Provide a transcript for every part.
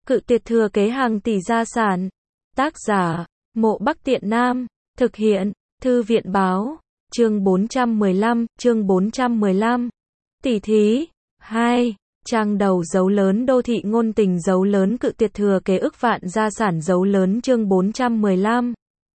Cự tuyệt thừa kế hàng tỷ gia sản. Tác giả, Mộ Bắc Tiện Nam. Thực hiện, Thư viện báo. Chương 415. Tỉ thí. 2. Trang đầu dấu lớn đô thị ngôn tình dấu lớn cự tuyệt thừa kế ức vạn gia sản dấu lớn chương 415.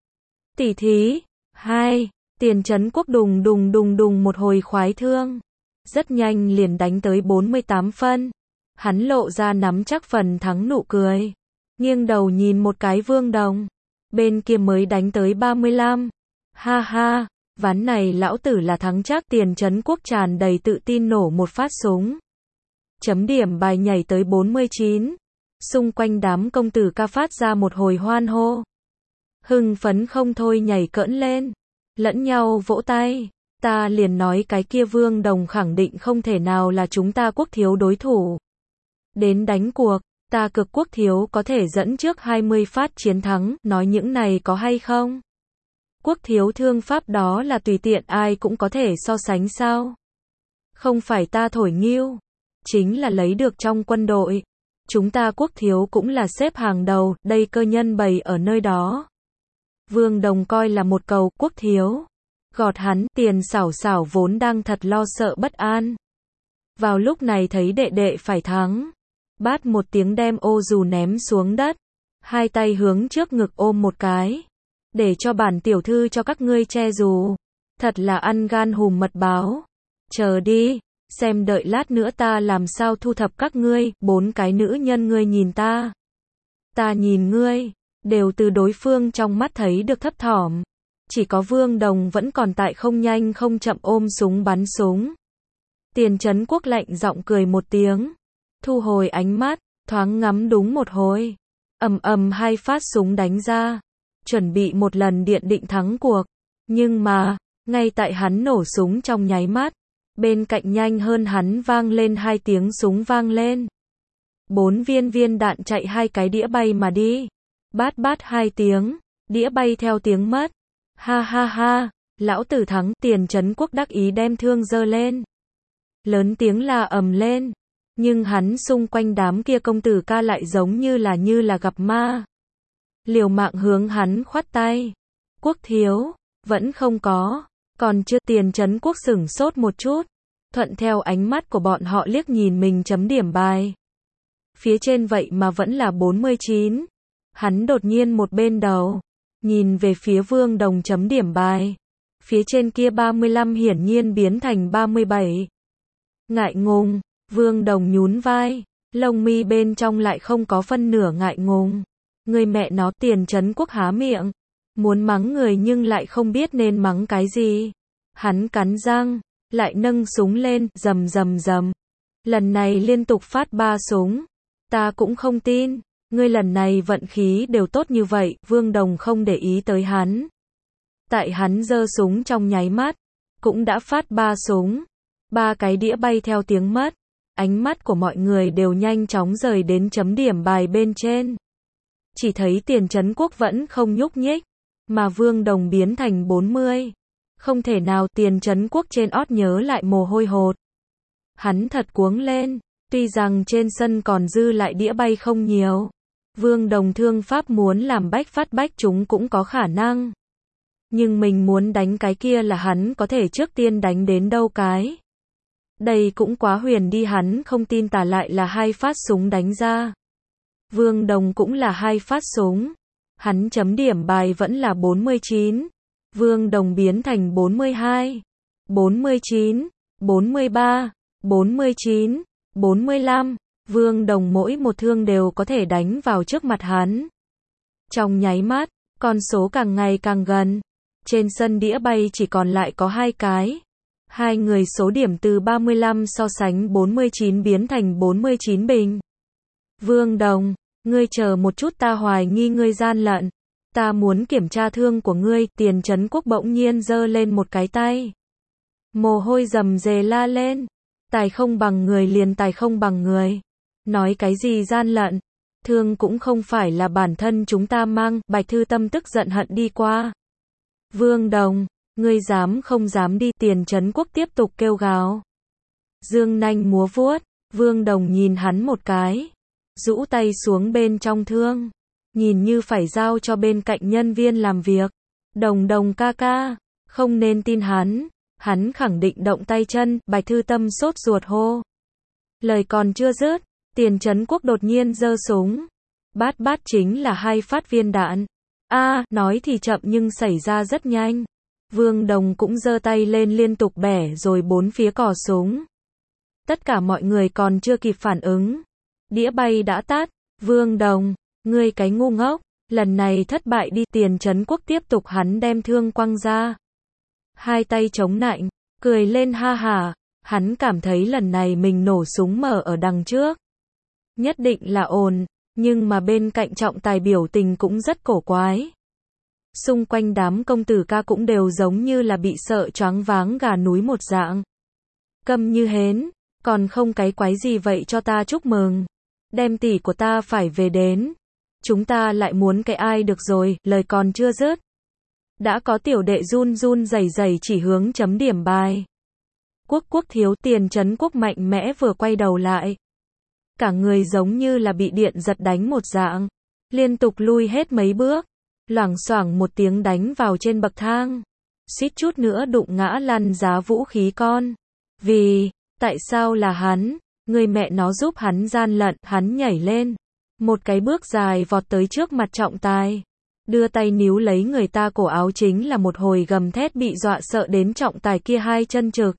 Tỉ thí. 2. Tiền Trấn Quốc đùng đùng đùng đùng một hồi khoái thương. Rất nhanh liền đánh tới 48 phân. Hắn lộ ra nắm chắc phần thắng nụ cười. Nghiêng đầu nhìn một cái Vương Đồng. Bên kia mới đánh tới 35. Ha ha, ván này lão tử là thắng chắc. Tiền Trấn Quốc tràn đầy tự tin nổ một phát súng. Chấm điểm bài nhảy tới 49. Xung quanh đám công tử ca phát ra một hồi hoan hô. Hưng phấn không thôi nhảy cỡn lên. Lẫn nhau vỗ tay. Ta liền nói cái kia Vương Đồng khẳng định không thể nào là chúng ta Quốc thiếu đối thủ. Đến đánh cuộc, ta cực Quốc thiếu có thể dẫn trước 20 phát chiến thắng, nói những này có hay không? Quốc thiếu thương pháp đó là tùy tiện ai cũng có thể so sánh sao? Không phải ta thổi nghiêu, chính là lấy được trong quân đội. Chúng ta Quốc thiếu cũng là xếp hàng đầu, đây cơ nhân bày ở nơi đó. Vương Đồng coi là một cầu, Quốc thiếu. Gọt hắn, Tiền xảo xảo vốn đang thật lo sợ bất an. Vào lúc này thấy đệ đệ phải thắng. Bát một tiếng đem ô dù ném xuống đất. Hai tay hướng trước ngực ôm một cái. Để cho bản tiểu thư cho các ngươi che dù. Thật là ăn gan hùm mật báo. Chờ đi, xem đợi lát nữa ta làm sao thu thập các ngươi, 4 cái nữ nhân ngươi nhìn ta. Ta nhìn ngươi, đều từ đối phương trong mắt thấy được thấp thỏm. Chỉ có Vương Đồng vẫn còn tại không nhanh không chậm ôm súng bắn súng. Tiền Trấn Quốc lạnh giọng cười một tiếng. Thu hồi ánh mắt, thoáng ngắm đúng một hồi. Ầm ầm 2 phát súng đánh ra. Chuẩn bị một lần điện định thắng cuộc. Nhưng mà, ngay tại hắn nổ súng trong nháy mắt. Bên cạnh nhanh hơn hắn vang lên 2 tiếng súng vang lên. 4 viên đạn chạy 2 cái đĩa bay mà đi. Bát bát 2 tiếng, đĩa bay theo tiếng mất. Ha ha ha, lão tử thắng. Tiền Trấn Quốc đắc ý đem thương giơ lên. Lớn tiếng la ầm lên. Nhưng hắn xung quanh đám kia công tử ca lại giống như là gặp ma. Liều mạng hướng hắn khoát tay. Quốc thiếu, vẫn không có, còn chưa. Tiền Trấn Quốc sửng sốt một chút. Thuận theo ánh mắt của bọn họ liếc nhìn mình chấm điểm bài. Phía trên vậy mà vẫn là 49. Hắn đột nhiên một bên đầu. Nhìn về phía Vương Đồng chấm điểm bài. Phía trên kia 35 hiển nhiên biến thành 37. Ngại ngùng, Vương Đồng nhún vai. Lông mi bên trong lại không có phân nửa ngại ngùng. Người mẹ nó. Tiền Trấn Quốc há miệng. Muốn mắng người nhưng lại không biết nên mắng cái gì. Hắn cắn răng. Lại nâng súng lên, rầm rầm rầm. Lần này liên tục phát 3 súng. Ta cũng không tin. Ngươi lần này vận khí đều tốt như vậy. Vương Đồng không để ý tới hắn. Tại hắn giơ súng trong nháy mắt. Cũng đã phát 3 súng. 3 cái đĩa bay theo tiếng mất. Ánh mắt của mọi người đều nhanh chóng rời đến chấm điểm bài bên trên. Chỉ thấy Tiền Trấn Quốc vẫn không nhúc nhích. Mà Vương Đồng biến thành 40. Không thể nào. Tiền Trấn Quốc trên ót nhớ lại mồ hôi hột. Hắn thật cuống lên. Tuy rằng trên sân còn dư lại đĩa bay không nhiều. Vương Đồng thương pháp muốn làm bách phát bách chúng cũng có khả năng. Nhưng mình muốn đánh cái kia là hắn có thể trước tiên đánh đến đâu cái. Đây cũng quá huyền đi. Hắn không tin tả lại là 2 phát súng đánh ra. Vương Đồng cũng là 2 phát súng. Hắn chấm điểm bài vẫn là 49. Vương Đồng biến thành 42. 49. 43. 49. 45. Vương Đồng mỗi một thương đều có thể đánh vào trước mặt hắn. Trong nháy mắt, con số càng ngày càng gần. Trên sân đĩa bay chỉ còn lại có 2 cái. 2 người số điểm từ 35 so sánh 49 biến thành 49 bình. Vương Đồng, ngươi chờ một chút, ta hoài nghi ngươi gian lận. Ta muốn kiểm tra thương của ngươi. Tiền Trấn Quốc bỗng nhiên giơ lên một cái tay. Mồ hôi rầm rề la lên. Tài không bằng người liền tài không bằng người. Nói cái gì gian lận? Thương cũng không phải là bản thân chúng ta mang. Bạch Thư Tâm tức giận hận đi qua. Vương Đồng, ngươi dám không dám đi. Tiền Trấn Quốc tiếp tục kêu gào. Dương nanh múa vuốt. Vương Đồng nhìn hắn một cái. rũ tay xuống bên trong thương, nhìn như phải giao cho bên cạnh nhân viên làm việc. Đồng Đồng ca ca, không nên tin hắn khẳng định động tay chân, Bạch Thư Tâm sốt ruột hô. Lời còn chưa dứt, Tiền Trấn Quốc đột nhiên giơ súng. Bát bát chính là 2 phát viên đạn. Nói thì chậm nhưng xảy ra rất nhanh. Vương Đồng cũng giơ tay lên liên tục bẻ rồi 4 phía cò súng. Tất cả mọi người còn chưa kịp phản ứng. Đĩa bay đã tắt. Vương Đồng, ngươi cái ngu ngốc, lần này thất bại đi. Tiền Trấn Quốc tiếp tục, hắn đem thương quăng ra. 2 tay chống nạnh, cười lên ha hả. Hắn cảm thấy lần này mình nổ súng mở ở đằng trước. Nhất định là ổn, nhưng mà bên cạnh trọng tài biểu tình cũng rất cổ quái. Xung quanh đám công tử ca cũng đều giống như là bị sợ choáng váng gà núi một dạng. Câm như hến, còn không cái quái gì vậy cho ta chúc mừng. Đem tỷ của ta phải về đến. Chúng ta lại muốn cái ai được rồi, lời còn chưa dứt. Đã có tiểu đệ run run rẩy rẩy chỉ hướng chấm điểm bài. Quốc thiếu. Tiền Trấn Quốc mạnh mẽ vừa quay đầu lại. Cả người giống như là bị điện giật đánh một dạng. Liên tục lui hết mấy bước. Loảng xoảng một tiếng đánh vào trên bậc thang. Suýt chút nữa đụng ngã lăn giá vũ khí con. Tại sao là hắn? Người mẹ nó giúp hắn gian lận. Hắn nhảy lên. Một cái bước dài vọt tới trước mặt trọng tài. Đưa tay níu lấy người ta cổ áo, chính là một hồi gầm thét bị dọa sợ đến trọng tài kia 2 chân trực.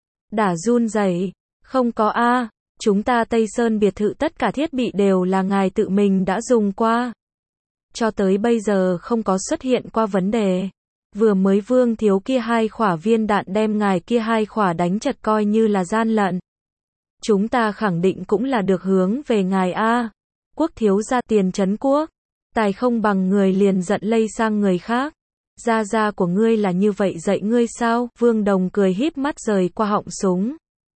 Đã run rẩy. Không có chúng ta Tây Sơn biệt thự tất cả thiết bị đều là ngài tự mình đã dùng qua. Cho tới bây giờ không có xuất hiện qua vấn đề. Vừa mới Vương thiếu kia 2 khỏa viên đạn đem ngài kia 2 khỏa đánh chật coi như là gian lận. Chúng ta khẳng định cũng là được hướng về ngài Quốc thiếu gia. Tiền Trấn Quốc, tài không bằng người liền giận lây sang người khác. Gia của ngươi là như vậy dạy ngươi sao? Vương Đồng cười híp mắt rời qua họng súng.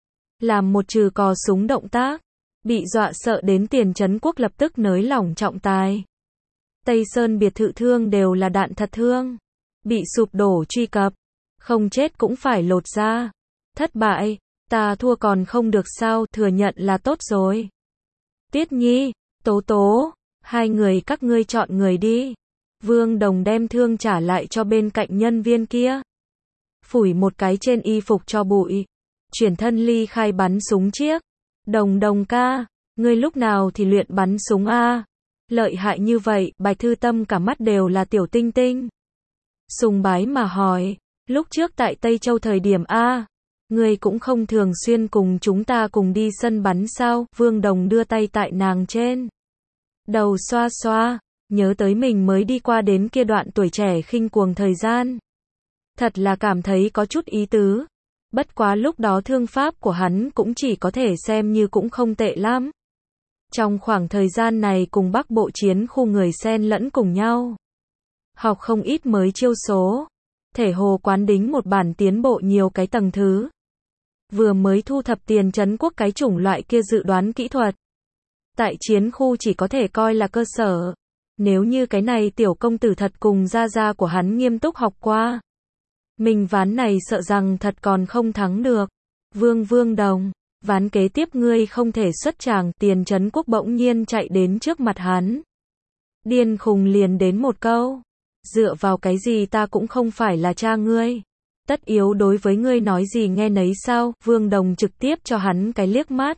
Làm một trừ cò súng động tác. Bị dọa sợ đến Tiền Trấn Quốc lập tức nới lỏng trọng tài. Tây Sơn biệt thự thương đều là đạn thật thương. Bị sụp đổ truy cập. Không chết cũng phải lột ra. Thất bại. Ta thua còn không được sao? Thừa nhận là tốt rồi. Tiết Nhi, Tố Tố, 2 người các ngươi chọn người đi. Vương Đồng đem thương trả lại cho bên cạnh nhân viên kia. Phủi một cái trên y phục cho bụi. Chuyển thân ly khai bắn súng chiếc. Đồng ca, ngươi lúc nào thì luyện bắn súng lợi hại như vậy. Bạch Thư Tâm cả mắt đều là tiểu tinh tinh. Sùng bái mà hỏi, lúc trước tại Tây Châu thời điểm ngươi cũng không thường xuyên cùng chúng ta cùng đi sân bắn sao? Vương Đồng đưa tay tại nàng trên đầu xoa xoa, nhớ tới mình mới đi qua đến kia đoạn tuổi trẻ khinh cuồng thời gian. Thật là cảm thấy có chút ý tứ. Bất quá lúc đó thương pháp của hắn cũng chỉ có thể xem như cũng không tệ lắm. Trong khoảng thời gian này cùng Bắc Bộ chiến khu người xen lẫn cùng nhau. Học không ít mới chiêu số. Thể hồ quán đính một bản tiến bộ nhiều cái tầng thứ. Vừa mới thu thập Tiền Trấn Quốc cái chủng loại kia dự đoán kỹ thuật. Tại chiến khu chỉ có thể coi là cơ sở. Nếu như cái này tiểu công tử thật cùng gia của hắn nghiêm túc học qua. Mình ván này sợ rằng thật còn không thắng được. Vương Đồng, ván kế tiếp ngươi không thể xuất tràng. Tiền Trấn Quốc bỗng nhiên chạy đến trước mặt hắn. Điên khùng liền đến một câu. Dựa vào cái gì ta cũng không phải là cha ngươi. Tất yếu đối với ngươi nói gì nghe nấy sao? Vương Đồng trực tiếp cho hắn cái liếc mắt.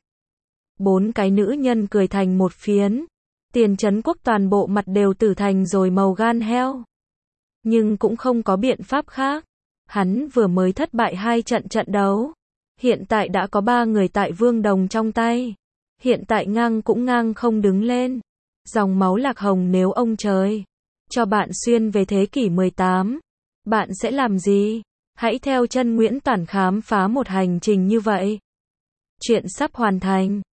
4 cái nữ nhân cười thành một phiến. Tiền Trấn Quốc toàn bộ mặt đều tử thành rồi màu gan heo. Nhưng cũng không có biện pháp khác. Hắn vừa mới thất bại 2 trận đấu. Hiện tại đã có 3 người tại Vương Đồng trong tay. Hiện tại ngang cũng ngang không đứng lên. Dòng máu lạc hồng, nếu ông trời cho bạn xuyên về thế kỷ 18, bạn sẽ làm gì? Hãy theo chân Nguyễn Toản khám phá một hành trình như vậy. Chuyện sắp hoàn thành.